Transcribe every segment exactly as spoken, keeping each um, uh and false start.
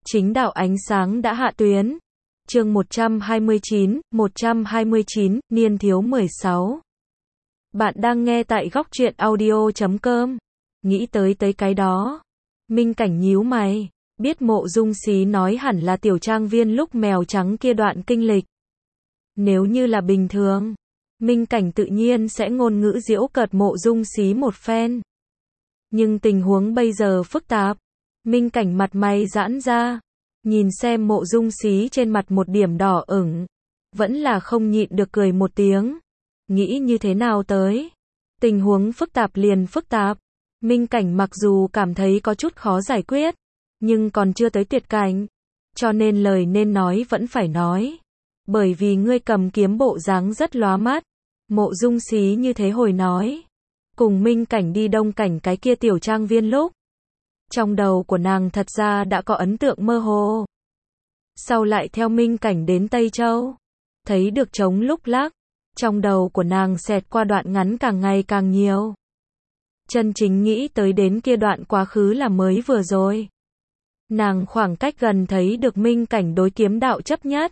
Chính đạo ánh sáng đã hạ tuyến. Chương một trăm hai mươi chín, một trăm hai mươi chín, niên thiếu mười sáu. Bạn đang nghe tại góc truyện audio chấm com. Nghĩ tới tới cái đó. Minh Cảnh nhíu mày. Biết Mộ Dung Xí nói hẳn là tiểu trang viên lúc mèo trắng kia đoạn kinh lịch. Nếu như là bình thường, Minh Cảnh tự nhiên sẽ ngôn ngữ giễu cợt Mộ Dung Xí một phen. Nhưng tình huống bây giờ phức tạp. Minh Cảnh mặt mày giãn ra, nhìn xem Mộ Dung Xí trên mặt một điểm đỏ ửng, vẫn là không nhịn được cười một tiếng. Nghĩ như thế nào tới? Tình huống phức tạp liền phức tạp. Minh Cảnh mặc dù cảm thấy có chút khó giải quyết, nhưng còn chưa tới tuyệt cảnh, cho nên lời nên nói vẫn phải nói. Bởi vì ngươi cầm kiếm bộ dáng rất lóa mắt. Mộ Dung Xí như thế hồi nói. Cùng Minh Cảnh đi Đông Cảnh cái kia tiểu trang viên lúc, trong đầu của nàng thật ra đã có ấn tượng mơ hồ. Sau lại theo Minh Cảnh đến Tây Châu, thấy được trống lúc lắc, trong đầu của nàng xẹt qua đoạn ngắn càng ngày càng nhiều. Chân chính nghĩ tới đến kia đoạn quá khứ là mới vừa rồi. Nàng khoảng cách gần thấy được Minh Cảnh đối kiếm đạo chấp nhất.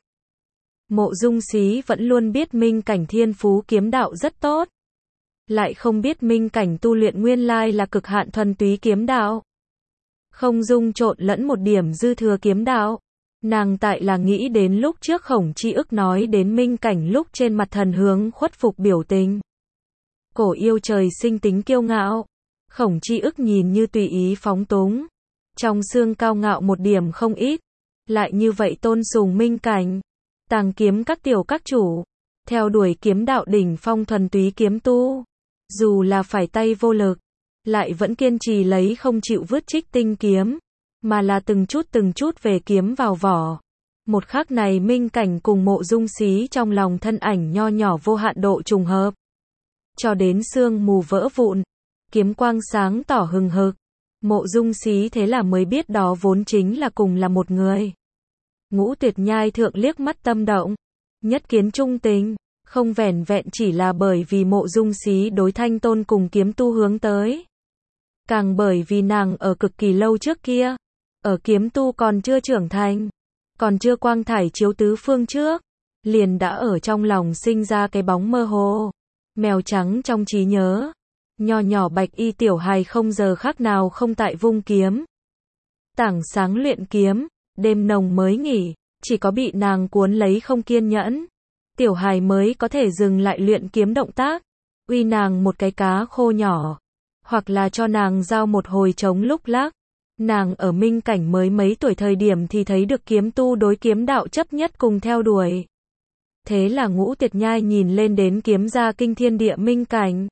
Mộ Dung Xí vẫn luôn biết Minh Cảnh thiên phú kiếm đạo rất tốt, lại không biết Minh Cảnh tu luyện nguyên lai là cực hạn thuần túy kiếm đạo, không dung trộn lẫn một điểm dư thừa kiếm đạo. Nàng tại là nghĩ đến lúc trước Khổng Chi Ức nói đến Minh Cảnh lúc trên mặt thần hướng khuất phục biểu tình. Cổ yêu trời sinh tính kiêu ngạo, Khổng Chi Ức nhìn như tùy ý phóng túng, trong xương cao ngạo một điểm không ít, lại như vậy tôn sùng Minh Cảnh. Tàng kiếm các tiểu các chủ, theo đuổi kiếm đạo đỉnh phong thuần túy kiếm tu, dù là phải tay vô lực, lại vẫn kiên trì lấy không chịu vứt Trích Tinh kiếm, mà là từng chút từng chút về kiếm vào vỏ. Một khắc này Minh Cảnh cùng Mộ Dung Xí trong lòng thân ảnh nho nhỏ vô hạn độ trùng hợp. Cho đến sương mù vỡ vụn, kiếm quang sáng tỏ hừng hực, Mộ Dung Xí thế là mới biết đó vốn chính là cùng là một người. Ngũ Tuyệt Nhai thượng liếc mắt tâm động, nhất kiến trung tình, không vẻn vẹn chỉ là bởi vì Mộ Dung Xí đối Thanh Tôn cùng kiếm tu hướng tới, càng bởi vì nàng ở cực kỳ lâu trước kia, ở kiếm tu còn chưa trưởng thành, còn chưa quang thải chiếu tứ phương trước, liền đã ở trong lòng sinh ra cái bóng mơ hồ, mèo trắng trong trí nhớ, nho nhỏ bạch y tiểu hài không giờ khác nào không tại vung kiếm. Tảng sáng luyện kiếm, đêm nồng mới nghỉ, chỉ có bị nàng cuốn lấy không kiên nhẫn, tiểu hài mới có thể dừng lại luyện kiếm động tác, uy nàng một cái cá khô nhỏ, hoặc là cho nàng giao một hồi trống lúc lắc. Nàng ở Minh Cảnh mới mấy tuổi thời điểm thì thấy được kiếm tu đối kiếm đạo chấp nhất cùng theo đuổi. Thế là Ngũ Tuyệt Nhai nhìn lên đến kiếm gia kinh thiên địa Minh Cảnh.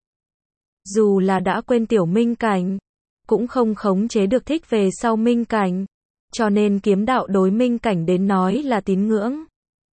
Dù là đã quên tiểu Minh Cảnh, cũng không khống chế được thích về sau Minh Cảnh, cho nên kiếm đạo đối Minh Cảnh đến nói là tín ngưỡng.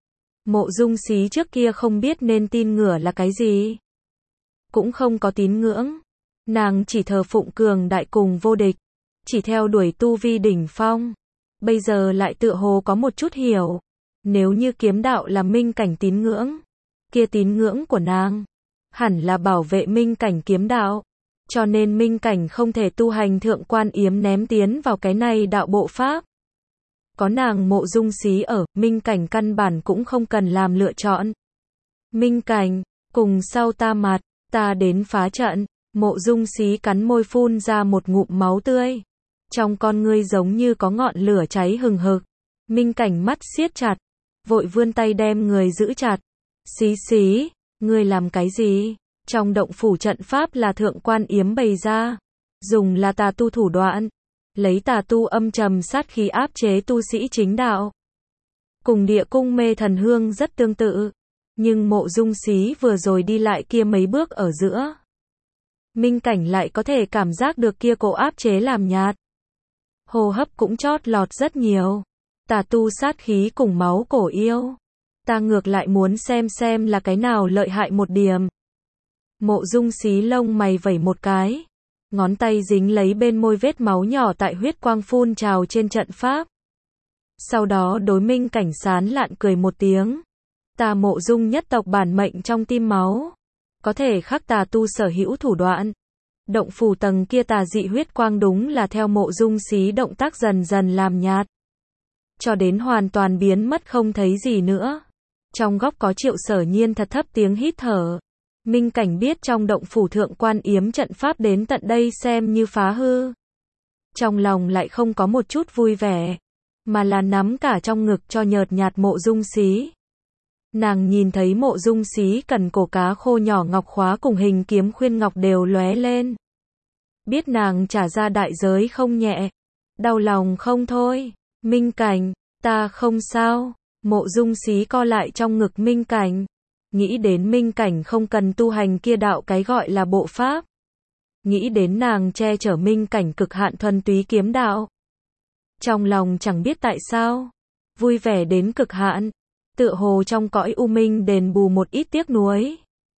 Mộ Dung Xí trước kia không biết nên tin ngửa là cái gì, cũng không có tín ngưỡng, nàng chỉ thờ phụng cường đại cùng vô địch, chỉ theo đuổi tu vi đỉnh phong. Bây giờ lại tựa hồ có một chút hiểu, nếu như kiếm đạo là Minh Cảnh tín ngưỡng, kia tín ngưỡng của nàng hẳn là bảo vệ Minh Cảnh kiếm đạo, cho nên Minh Cảnh không thể tu hành thượng quan yếm ném tiến vào cái này đạo bộ pháp. Có nàng Mộ Dung Xí ở, Minh Cảnh căn bản cũng không cần làm lựa chọn. Minh Cảnh, cùng sau ta mặt, ta đến phá trận. Mộ Dung Xí cắn môi phun ra một ngụm máu tươi, trong con ngươi giống như có ngọn lửa cháy hừng hực. Minh Cảnh mắt siết chặt, vội vươn tay đem người giữ chặt. Xí Xí, ngươi làm cái gì? Trong động phủ trận pháp là thượng quan yếm bày ra, dùng là tà tu thủ đoạn, lấy tà tu âm trầm sát khí áp chế tu sĩ chính đạo. Cùng địa cung mê thần hương rất tương tự, nhưng Mộ Dung Xí vừa rồi đi lại kia mấy bước ở giữa, Minh Cảnh lại có thể cảm giác được kia cổ áp chế làm nhạt. Hô hấp cũng chót lọt rất nhiều. Tà tu sát khí cùng máu cổ yêu. Ta ngược lại muốn xem xem là cái nào lợi hại một điểm. Mộ Dung Xí lông mày vẩy một cái, ngón tay dính lấy bên môi vết máu nhỏ tại huyết quang phun trào trên trận pháp. Sau đó đối Minh Cảnh sán lạn cười một tiếng. Ta Mộ Dung nhất tộc bản mệnh trong tim máu, có thể khắc tà tu sở hữu thủ đoạn. Động phủ tầng kia tà dị huyết quang đúng là theo Mộ Dung Xí động tác dần dần làm nhạt. cho đến hoàn toàn biến mất không thấy gì nữa. Trong góc có Triệu Sở Nhiên thật thấp tiếng hít thở. Minh Cảnh biết trong động phủ Thượng Quan Yếm trận pháp đến tận đây xem như phá hư. Trong lòng lại không có một chút vui vẻ, mà là nắm cả trong ngực cho nhợt nhạt Mộ Dung Xí. Nàng nhìn thấy Mộ Dung Xí cần cổ cá khô nhỏ ngọc khóa cùng hình kiếm khuyên ngọc đều lóe lên. Biết nàng trả ra đại giới không nhẹ. Đau lòng không thôi. Minh Cảnh, ta không sao. Mộ Dung Xí co lại trong ngực Minh Cảnh. Nghĩ đến Minh Cảnh không cần tu hành kia đạo cái gọi là bộ pháp. Nghĩ đến nàng che chở Minh Cảnh cực hạn thuần túy kiếm đạo. Trong lòng chẳng biết tại sao, vui vẻ đến cực hạn, tựa hồ trong cõi u minh đền bù một ít tiếc nuối.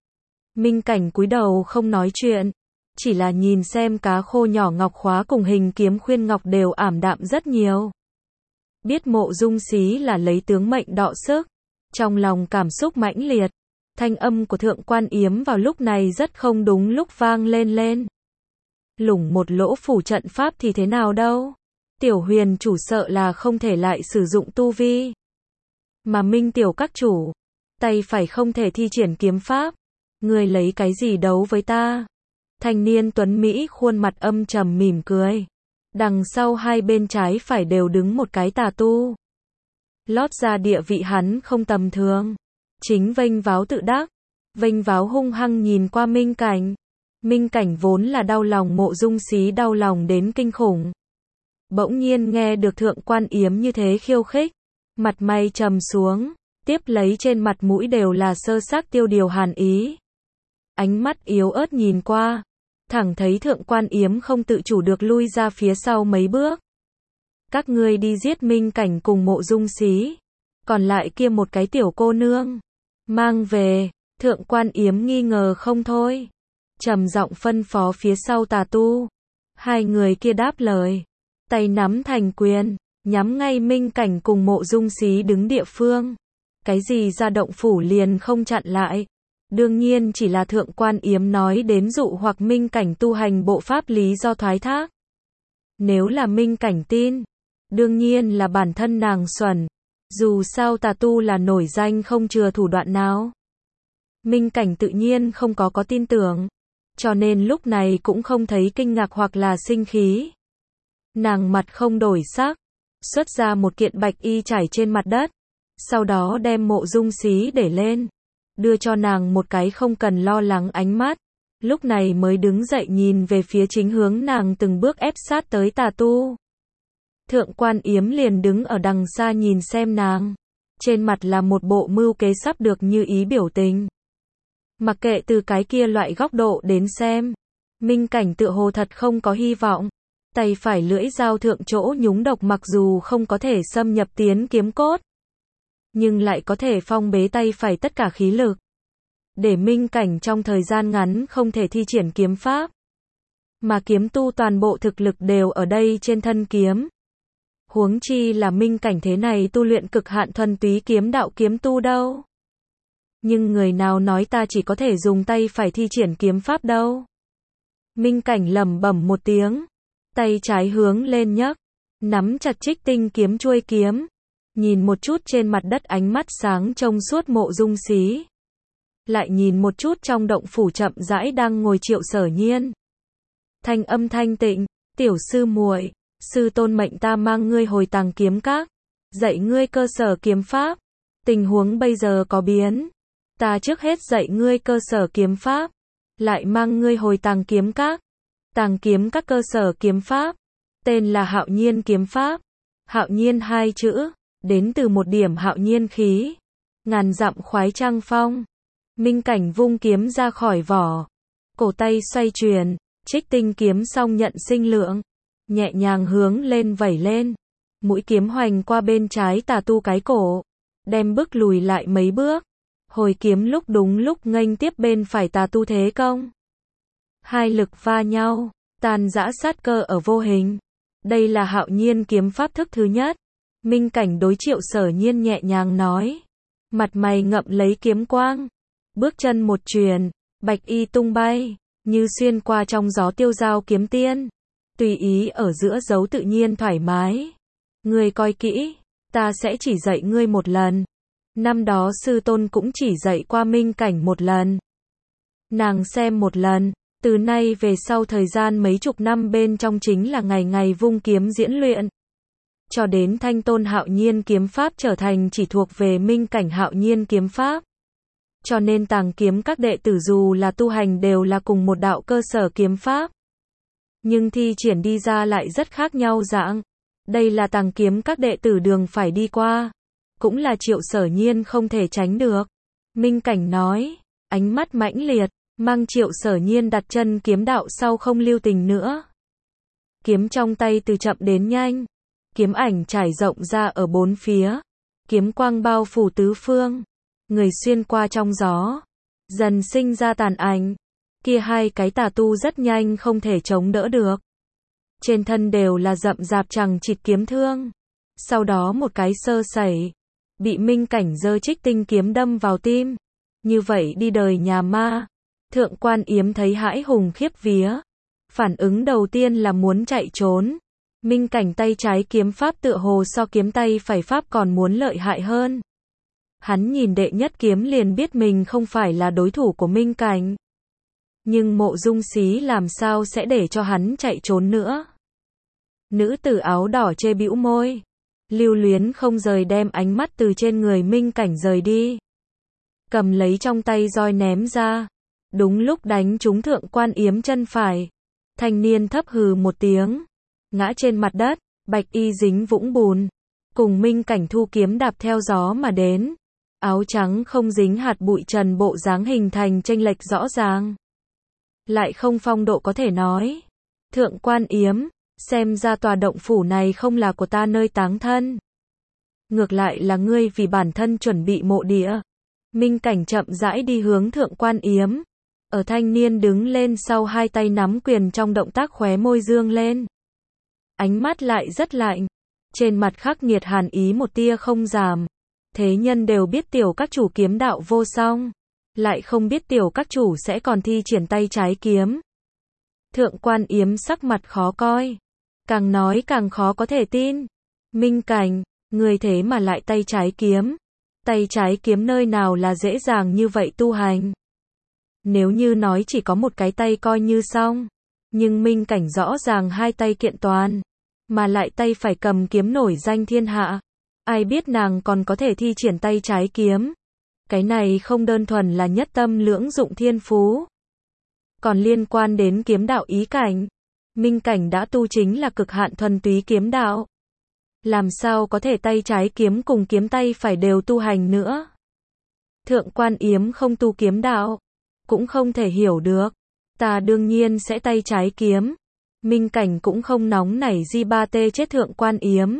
Minh Cảnh cúi đầu không nói chuyện, chỉ là nhìn xem cá khô nhỏ ngọc khóa cùng hình kiếm khuyên ngọc đều ảm đạm rất nhiều. Biết Mộ Dung Xí là lấy tướng mệnh đọ sức, trong lòng cảm xúc mãnh liệt. Thanh âm của Thượng Quan Yếm vào lúc này rất không đúng lúc vang lên lên. Lủng một lỗ phủ trận pháp thì thế nào đâu. Tiểu Huyền chủ sợ là không thể lại sử dụng tu vi. Mà Minh tiểu các chủ, tay phải không thể thi triển kiếm pháp. Người lấy cái gì đấu với ta? Thanh niên tuấn Mỹ khuôn mặt âm trầm mỉm cười. Đằng sau hai bên trái phải đều đứng một cái tà tu. Lót ra địa vị hắn không tầm thường. Chính vênh váo tự đắc, vênh váo hung hăng nhìn qua Minh Cảnh. Minh Cảnh vốn là đau lòng Mộ Dung Xí đau lòng đến kinh khủng. Bỗng nhiên nghe được Thượng Quan Yếm như thế khiêu khích, mặt mày trầm xuống, tiếp lấy trên mặt mũi đều là sơ xác tiêu điều hàn ý. Ánh mắt yếu ớt nhìn qua, thẳng thấy Thượng Quan Yếm không tự chủ được lui ra phía sau mấy bước. Các ngươi đi giết Minh Cảnh cùng Mộ Dung Xí, còn lại kia một cái tiểu cô nương, mang về. Thượng Quan Yếm nghi ngờ không thôi, trầm giọng phân phó phía sau tà tu. Hai người kia đáp lời, tay nắm thành quyền, nhắm ngay Minh Cảnh cùng Mộ Dung Xí đứng địa phương. Cái gì ra động phủ liền không chặn lại. Đương nhiên chỉ là Thượng Quan Yếm nói đến dụ hoặc Minh Cảnh tu hành bộ pháp lý do thoái thác. Nếu là Minh Cảnh tin, đương nhiên là bản thân nàng xuẩn. Dù sao tà tu là nổi danh không chừa thủ đoạn nào. Minh Cảnh tự nhiên không có có tin tưởng, cho nên lúc này cũng không thấy kinh ngạc hoặc là sinh khí. Nàng mặt không đổi sắc, xuất ra một kiện bạch y trải trên mặt đất, sau đó đem Mộ Dung Xí để lên, đưa cho nàng một cái không cần lo lắng ánh mắt, lúc này mới đứng dậy nhìn về phía chính hướng nàng từng bước ép sát tới tà tu. Thượng Quan Yếm liền đứng ở đằng xa nhìn xem nàng, trên mặt là một bộ mưu kế sắp được như ý biểu tình. Mặc kệ từ cái kia loại góc độ đến xem, Minh Cảnh tựa hồ thật không có hy vọng. Tay phải lưỡi dao thượng chỗ nhúng độc mặc dù không có thể xâm nhập tiến kiếm cốt, nhưng lại có thể phong bế tay phải tất cả khí lực, để Minh Cảnh trong thời gian ngắn không thể thi triển kiếm pháp. Mà kiếm tu toàn bộ thực lực đều ở đây trên thân kiếm. Huống chi là Minh Cảnh thế này tu luyện cực hạn thuần túy kiếm đạo kiếm tu đâu. Nhưng người nào nói ta chỉ có thể dùng tay phải thi triển kiếm pháp đâu. Minh Cảnh lẩm bẩm một tiếng, tay trái hướng lên nhấc, nắm chặt Trích Tinh kiếm chuôi kiếm, nhìn một chút trên mặt đất ánh mắt sáng trong suốt Mộ Dung Xí, lại nhìn một chút trong động phủ chậm rãi đang ngồi Triệu Sở Nhiên. Thanh âm thanh tịnh, "Tiểu sư muội, sư tôn mệnh ta mang ngươi hồi Tàng Kiếm Các, dạy ngươi cơ sở kiếm pháp. Tình huống bây giờ có biến, ta trước hết dạy ngươi cơ sở kiếm pháp, lại mang ngươi hồi Tàng Kiếm Các. Tàng Kiếm Các cơ sở kiếm pháp, tên là Hạo Nhiên kiếm pháp. Hạo Nhiên hai chữ, đến từ một điểm hạo nhiên khí, ngàn dặm khoái trăng phong." Minh Cảnh vung kiếm ra khỏi vỏ, cổ tay xoay chuyển, Trích Tinh kiếm song nhận sinh lượng, nhẹ nhàng hướng lên vẩy lên, mũi kiếm hoành qua bên trái tà tu cái cổ, đem bước lùi lại mấy bước, hồi kiếm lúc đúng lúc nghênh tiếp bên phải tà tu thế công. Hai lực va nhau, tan rã sát cơ ở vô hình. Đây là Hạo Nhiên kiếm pháp thức thứ nhất. Minh Cảnh đối Triệu Sở Nhiên nhẹ nhàng nói, mặt mày ngậm lấy kiếm quang, bước chân một chuyền, bạch y tung bay, như xuyên qua trong gió tiêu dao kiếm tiên, tùy ý ở giữa dấu tự nhiên thoải mái. Người coi kỹ, Ta sẽ chỉ dạy ngươi một lần. Năm đó sư tôn cũng chỉ dạy qua Minh Cảnh một lần. Nàng xem một lần, từ nay về sau thời gian mấy chục năm bên trong chính là ngày ngày vung kiếm diễn luyện. Cho đến Thanh Tôn Hạo Nhiên kiếm pháp trở thành chỉ thuộc về Minh Cảnh Hạo Nhiên kiếm pháp. Cho nên Tàng Kiếm các đệ tử dù là tu hành đều là cùng một đạo cơ sở kiếm pháp. Nhưng thi triển đi ra lại rất khác nhau dạng. Đây là Tàng Kiếm các đệ tử đường phải đi qua. Cũng là Triệu Sở Nhiên không thể tránh được. Minh Cảnh nói, ánh mắt mãnh liệt, mang Triệu Sở Nhiên đặt chân kiếm đạo sau không lưu tình nữa. Kiếm trong tay từ chậm đến nhanh. Kiếm ảnh trải rộng ra ở bốn phía. Kiếm quang bao phủ tứ phương. Người xuyên qua trong gió. Dần sinh ra tàn ảnh. Kia hai cái tà tu rất nhanh không thể chống đỡ được. Trên thân đều là rậm rạp chằng chịt kiếm thương. Sau đó một cái sơ sẩy. Bị Minh Cảnh giơ Trích Tinh kiếm đâm vào tim. Như vậy đi đời nhà ma. Thượng Quan Yếm thấy hãi hùng khiếp vía. Phản ứng đầu tiên là muốn chạy trốn. Minh Cảnh tay trái kiếm pháp tựa hồ so kiếm tay phải pháp còn muốn lợi hại hơn. Hắn nhìn đệ nhất kiếm liền biết mình không phải là đối thủ của Minh Cảnh. Nhưng Mộ Dung Xí làm sao sẽ để cho hắn chạy trốn nữa. Nữ tử áo đỏ chê bĩu môi. Lưu luyến không rời đem ánh mắt từ trên người Minh Cảnh rời đi. Cầm lấy trong tay roi ném ra. Đúng lúc đánh trúng Thượng Quan Yếm chân phải. Thanh niên thấp hừ một tiếng. Ngã trên mặt đất, bạch y dính vũng bùn. Cùng Minh Cảnh thu kiếm đạp theo gió mà đến. Áo trắng không dính hạt bụi trần bộ dáng hình thành chênh lệch rõ ràng. Lại không phong độ có thể nói. Thượng Quan Yếm, xem ra tòa động phủ này không là của ta nơi táng thân. Ngược lại là ngươi vì bản thân chuẩn bị mộ địa. Minh Cảnh chậm rãi đi hướng Thượng Quan Yếm. Ở thanh niên đứng lên sau hai tay nắm quyền trong động tác khóe môi dương lên. Ánh mắt lại rất lạnh. Trên mặt khắc nghiệt hàn ý một tia không giảm. Thế nhân đều biết tiểu các chủ kiếm đạo vô song. Lại không biết tiểu các chủ sẽ còn thi triển tay trái kiếm. Thượng Quan Yếm sắc mặt khó coi. Càng nói càng khó có thể tin. Minh Cảnh, người thế mà lại tay trái kiếm. Tay trái kiếm nơi nào là dễ dàng như vậy tu hành. Nếu như nói chỉ có một cái tay coi như xong. Nhưng Minh Cảnh rõ ràng hai tay kiện toàn. Mà lại tay phải cầm kiếm nổi danh thiên hạ. Ai biết nàng còn có thể thi triển tay trái kiếm. Cái này không đơn thuần là nhất tâm lưỡng dụng thiên phú. Còn liên quan đến kiếm đạo ý cảnh. Minh Cảnh đã tu chính là cực hạn thuần túy kiếm đạo. Làm sao có thể tay trái kiếm cùng kiếm tay phải đều tu hành nữa. Thượng Quan Yếm không tu kiếm đạo. Cũng không thể hiểu được. Ta đương nhiên sẽ tay trái kiếm. Minh Cảnh cũng không nóng nảy di ba tê chết Thượng Quan Yếm.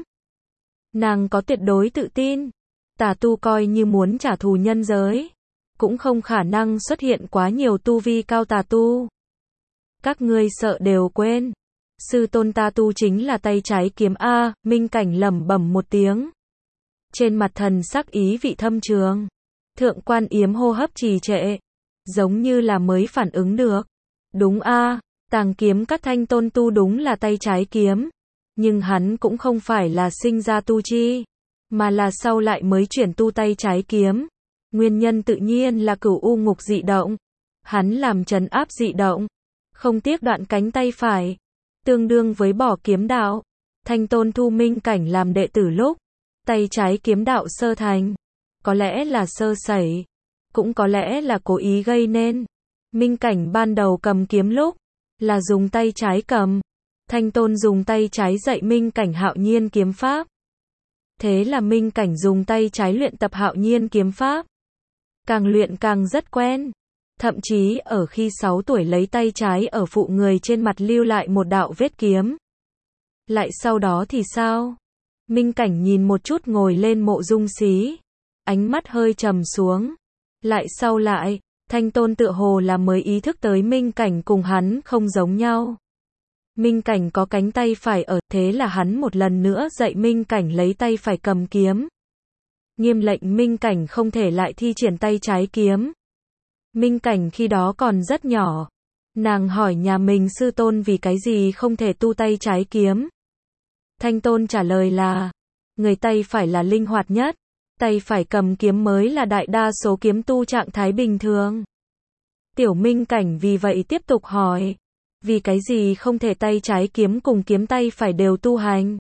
Nàng có tuyệt đối tự tin. Tà tu coi như muốn trả thù nhân giới. Cũng không khả năng xuất hiện quá nhiều tu vi cao tà tu. Các ngươi sợ đều quên. Sư tôn ta tu chính là tay trái kiếm A. Minh Cảnh lẩm bẩm một tiếng. Trên mặt thần sắc ý vị thâm trường. Thượng Quan Yếm hô hấp trì trệ. Giống như là mới phản ứng được. Đúng A. Tàng Kiếm các Thanh Tôn tu đúng là tay trái kiếm. Nhưng hắn cũng không phải là sinh ra tu chi. Mà là sau lại mới chuyển tu tay trái kiếm. Nguyên nhân tự nhiên là Cửu U Ngục dị động. Hắn làm trấn áp dị động. Không tiếc đoạn cánh tay phải. Tương đương với bỏ kiếm đạo. Thanh Tôn thu Minh Cảnh làm đệ tử lúc. Tay trái kiếm đạo sơ thành. Có lẽ là sơ sẩy. Cũng có lẽ là cố ý gây nên. Minh Cảnh ban đầu cầm kiếm lúc. Là dùng tay trái cầm. Thanh Tôn dùng tay trái dạy Minh Cảnh Hạo Nhiên kiếm pháp. Thế là Minh Cảnh dùng tay trái luyện tập Hạo Nhiên kiếm pháp. Càng luyện càng rất quen. Thậm chí ở khi sáu tuổi lấy tay trái ở phụ người trên mặt lưu lại một đạo vết kiếm. Lại sau đó thì sao? Minh Cảnh nhìn một chút ngồi lên Mộ Dung Xí. Ánh mắt hơi trầm xuống. Lại sau lại, Thanh Tôn tựa hồ là mới ý thức tới Minh Cảnh cùng hắn không giống nhau. Minh Cảnh có cánh tay phải ở, thế là hắn một lần nữa dạy Minh Cảnh lấy tay phải cầm kiếm. Nghiêm lệnh Minh Cảnh không thể lại thi triển tay trái kiếm. Minh Cảnh khi đó còn rất nhỏ. Nàng hỏi nhà mình sư tôn vì cái gì không thể tu tay trái kiếm. Thanh Tôn trả lời là, người tay phải là linh hoạt nhất. Tay phải cầm kiếm mới là đại đa số kiếm tu trạng thái bình thường. Tiểu Minh Cảnh vì vậy tiếp tục hỏi. Vì cái gì không thể tay trái kiếm cùng kiếm tay phải đều tu hành?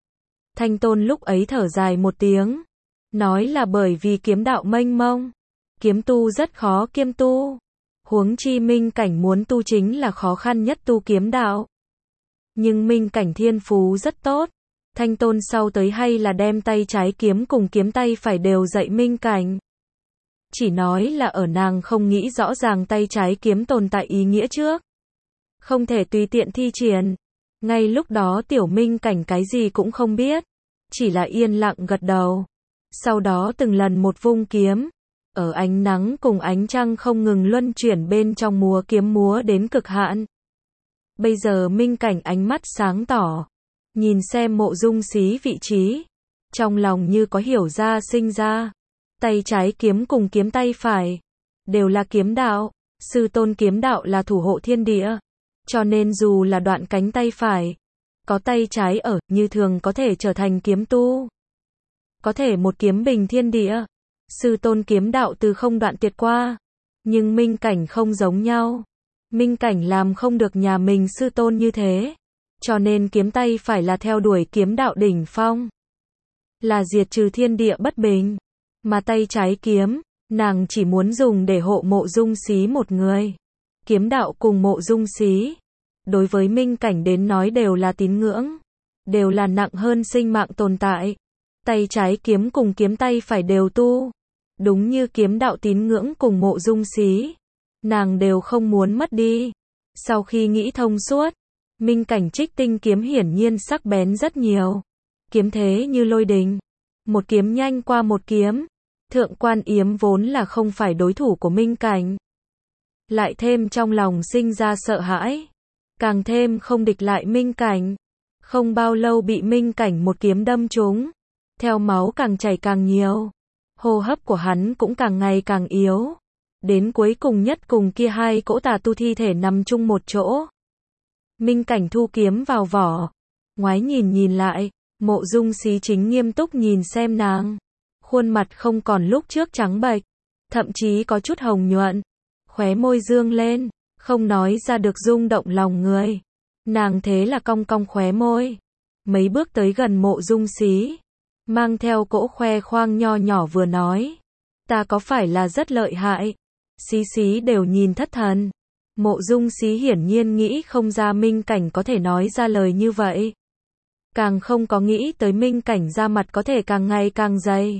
Thanh Tôn lúc ấy thở dài một tiếng. Nói là bởi vì kiếm đạo mênh mông. Kiếm tu rất khó kiêm tu. Huống chi Minh Cảnh muốn tu chính là khó khăn nhất tu kiếm đạo. Nhưng Minh Cảnh thiên phú rất tốt. Thanh Tôn sau tới hay là đem tay trái kiếm cùng kiếm tay phải đều dạy Minh Cảnh. Chỉ nói là ở nàng không nghĩ rõ ràng tay trái kiếm tồn tại ý nghĩa trước. Không thể tùy tiện thi triển. Ngay lúc đó Tiểu Minh Cảnh cái gì cũng không biết. Chỉ là yên lặng gật đầu. Sau đó từng lần một vung kiếm. Ở ánh nắng cùng ánh trăng không ngừng luân chuyển bên trong múa kiếm múa đến cực hạn. Bây giờ Minh Cảnh ánh mắt sáng tỏ. Nhìn xem Mộ Dung Xí vị trí. Trong lòng như có hiểu ra sinh ra. Tay trái kiếm cùng kiếm tay phải. Đều là kiếm đạo. Sư tôn kiếm đạo là thủ hộ thiên địa. Cho nên dù là đoạn cánh tay phải. Có tay trái ở, như thường có thể trở thành kiếm tu. Có thể một kiếm bình thiên địa. Sư tôn kiếm đạo từ không đoạn tuyệt qua. Nhưng Minh Cảnh không giống nhau. Minh Cảnh làm không được nhà mình sư tôn như thế. Cho nên kiếm tay phải là theo đuổi kiếm đạo đỉnh phong. Là diệt trừ thiên địa bất bình. Mà tay trái kiếm, nàng chỉ muốn dùng để hộ Mộ Dung Xí một người. Kiếm đạo cùng Mộ Dung Xí. Đối với Minh Cảnh đến nói đều là tín ngưỡng. Đều là nặng hơn sinh mạng tồn tại. Tay trái kiếm cùng kiếm tay phải đều tu. Đúng như kiếm đạo tín ngưỡng cùng Mộ Dung Xí. Nàng đều không muốn mất đi. Sau khi nghĩ thông suốt, Minh Cảnh trích tinh kiếm hiển nhiên sắc bén rất nhiều. Kiếm thế như lôi đình. Một kiếm nhanh qua một kiếm. Thượng Quan Yếm vốn là không phải đối thủ của Minh Cảnh. Lại thêm trong lòng sinh ra sợ hãi. Càng thêm không địch lại Minh Cảnh. Không bao lâu bị Minh Cảnh một kiếm đâm trúng. Theo máu càng chảy càng nhiều. Hô hấp của hắn cũng càng ngày càng yếu. Đến cuối cùng nhất cùng kia hai cỗ tà tu thi thể nằm chung một chỗ. Minh Cảnh thu kiếm vào vỏ. Ngoái nhìn nhìn lại. Mộ Dung Xí chính nghiêm túc nhìn xem nàng. Khuôn mặt không còn lúc trước trắng bệch. Thậm chí có chút hồng nhuận. Khóe môi dương lên. Không nói ra được rung động lòng người. Nàng thế là cong cong khóe môi. Mấy bước tới gần Mộ Dung Xí. Mang theo cỗ khoe khoang nho nhỏ vừa nói. Ta có phải là rất lợi hại? Xí Xí đều nhìn thất thần. Mộ Dung Xí hiển nhiên nghĩ không ra Minh Cảnh có thể nói ra lời như vậy. Càng không có nghĩ tới Minh Cảnh ra mặt có thể càng ngày càng dày.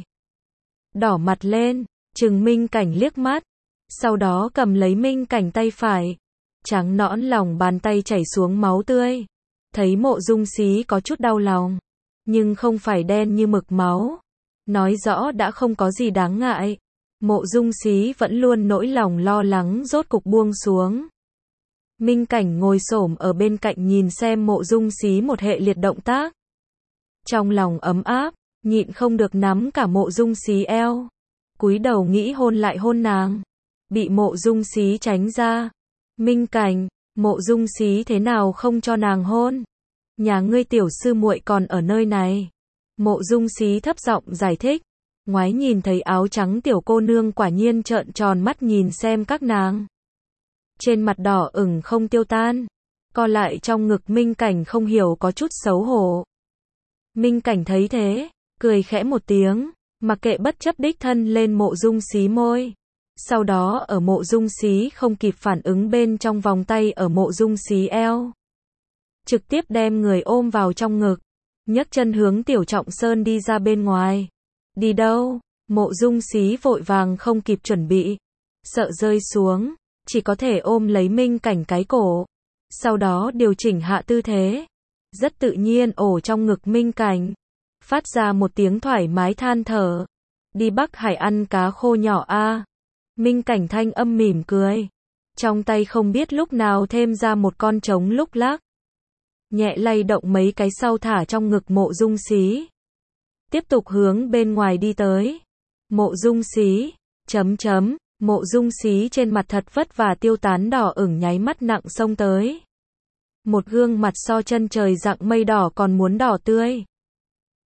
Đỏ mặt lên, trừng Minh Cảnh liếc mắt. Sau đó cầm lấy Minh Cảnh tay phải. Trắng nõn lòng bàn tay chảy xuống máu tươi. Thấy Mộ Dung Xí có chút đau lòng. Nhưng không phải đen như mực máu. Nói rõ đã không có gì đáng ngại. Mộ Dung Xí vẫn luôn nỗi lòng lo lắng rốt cục buông xuống. Minh Cảnh ngồi xổm ở bên cạnh nhìn xem Mộ Dung Xí một hệ liệt động tác. Trong lòng ấm áp, nhịn không được nắm cả Mộ Dung Xí eo. Cúi đầu nghĩ hôn lại hôn nàng. Bị Mộ Dung Xí tránh ra. Minh Cảnh, Mộ Dung Xí thế nào không cho nàng hôn? Nhà ngươi tiểu sư muội còn ở nơi này. Mộ Dung Xí thấp giọng giải thích. Ngoái nhìn thấy áo trắng tiểu cô nương quả nhiên trợn tròn mắt nhìn xem các nàng. Trên mặt đỏ ửng không tiêu tan. Co lại trong ngực Minh Cảnh không hiểu có chút xấu hổ. Minh Cảnh thấy thế, cười khẽ một tiếng, mặc kệ bất chấp đích thân lên Mộ Dung Xí môi. Sau đó ở Mộ Dung Xí không kịp phản ứng bên trong vòng tay ở Mộ Dung Xí eo. Trực tiếp đem người ôm vào trong ngực. Nhấc chân hướng Tiểu Trọng Sơn đi ra bên ngoài. Đi đâu? Mộ Dung Xí vội vàng không kịp chuẩn bị. Sợ rơi xuống, chỉ có thể ôm lấy Minh Cảnh cái cổ. Sau đó điều chỉnh hạ tư thế. Rất tự nhiên ổ trong ngực Minh Cảnh. Phát ra một tiếng thoải mái than thở. Đi Bắc Hải ăn cá khô nhỏ a. Minh Cảnh thanh âm mỉm cười. Trong tay không biết lúc nào thêm ra một con trống lúc lắc. Nhẹ lay động mấy cái sau thả trong ngực Mộ Dung Xí. Tiếp tục hướng bên ngoài đi tới. Mộ Dung Xí, chấm chấm, Mộ Dung Xí trên mặt thật vất vả tiêu tán đỏ ửng nháy mắt nặng xông tới. Một gương mặt so chân trời rạng mây đỏ còn muốn đỏ tươi.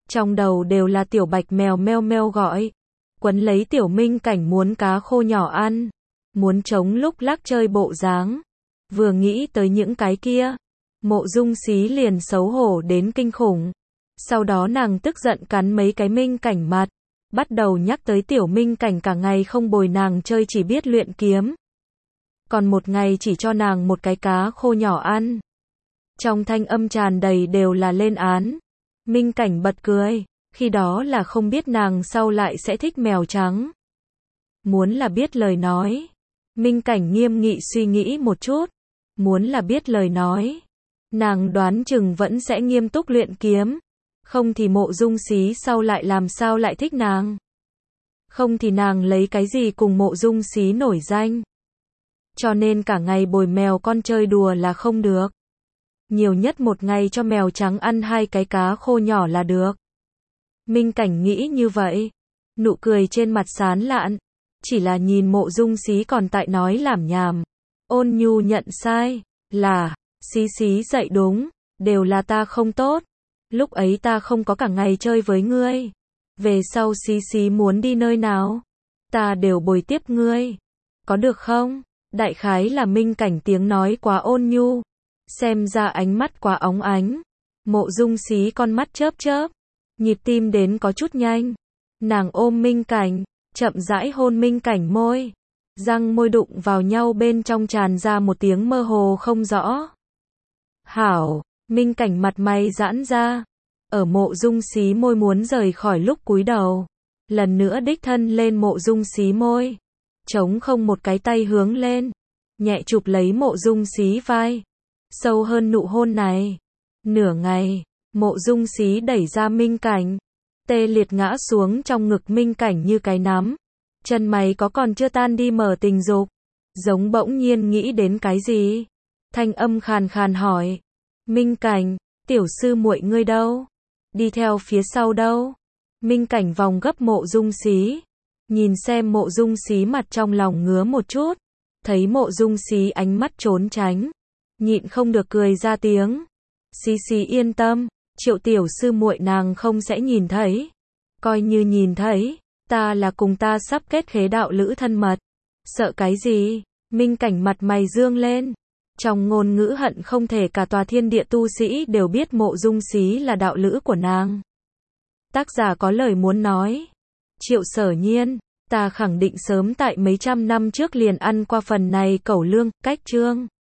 Trong đầu đều là tiểu bạch mèo meo meo gọi. Quấn lấy tiểu minh cảnh muốn cá khô nhỏ ăn. Muốn chống lúc lắc chơi bộ dáng. Vừa nghĩ tới những cái kia. Mộ Dung Xí liền xấu hổ đến kinh khủng. Sau đó nàng tức giận cắn mấy cái minh cảnh mặt. Bắt đầu nhắc tới tiểu minh cảnh cả ngày không bồi nàng chơi chỉ biết luyện kiếm. Còn một ngày chỉ cho nàng một cái cá khô nhỏ ăn. Trong thanh âm tràn đầy đều là lên án. Minh cảnh bật cười. Khi đó là không biết nàng sau lại sẽ thích mèo trắng. Muốn là biết lời nói. Minh cảnh nghiêm nghị suy nghĩ một chút. Muốn là biết lời nói. Nàng đoán chừng vẫn sẽ nghiêm túc luyện kiếm. Không thì Mộ Dung Xí sau lại làm sao lại thích nàng. Không thì nàng lấy cái gì cùng Mộ Dung Xí nổi danh. Cho nên cả ngày bồi mèo con chơi đùa là không được. Nhiều nhất một ngày cho mèo trắng ăn hai cái cá khô nhỏ là được. Minh cảnh nghĩ như vậy. Nụ cười trên mặt sán lạn. Chỉ là nhìn Mộ Dung Xí còn tại nói lảm nhảm. Ôn nhu nhận sai. Là, Xí Xí dạy đúng. Đều là ta không tốt. Lúc ấy ta không có cả ngày chơi với ngươi. Về sau Xí Xí muốn đi nơi nào. Ta đều bồi tiếp ngươi. Có được không? Đại khái là minh cảnh tiếng nói quá ôn nhu. Xem ra ánh mắt quá óng ánh. Mộ Dung Xí con mắt chớp chớp. Nhịp tim đến có chút nhanh. Nàng ôm minh cảnh. Chậm rãi hôn minh cảnh môi. Răng môi đụng vào nhau bên trong tràn ra một tiếng mơ hồ không rõ. Hảo. Minh cảnh mặt mày giãn ra. Ở Mộ Dung Xí môi muốn rời khỏi lúc cúi đầu. Lần nữa đích thân lên Mộ Dung Xí môi. Trống không một cái tay hướng lên. Nhẹ chụp lấy Mộ Dung Xí vai. Sâu hơn nụ hôn này. Nửa ngày. Mộ Dung Xí đẩy ra minh cảnh. Tê liệt ngã xuống trong ngực minh cảnh như cái nắm. Chân mày có còn chưa tan đi mở tình dục. Giống bỗng nhiên nghĩ đến cái gì. Thanh âm khàn khàn hỏi. Minh cảnh, tiểu sư muội ngươi đâu? Đi theo phía sau đâu? Minh cảnh vòng gấp Mộ Dung Xí. Nhìn xem Mộ Dung Xí mặt trong lòng ngứa một chút. Thấy Mộ Dung Xí ánh mắt trốn tránh. Nhịn không được cười ra tiếng. Xí Xí yên tâm. Triệu tiểu sư muội nàng không sẽ nhìn thấy. Coi như nhìn thấy. Ta là cùng ta sắp kết khế đạo lữ thân mật. Sợ cái gì? Minh cảnh mặt mày dương lên. Trong ngôn ngữ hận không thể cả tòa thiên địa tu sĩ đều biết Mộ Dung Xí là đạo lữ của nàng. Tác giả có lời muốn nói. Triệu Sở Nhiên, ta khẳng định sớm tại mấy trăm năm trước liền ăn qua phần này cẩu lương, cách chương.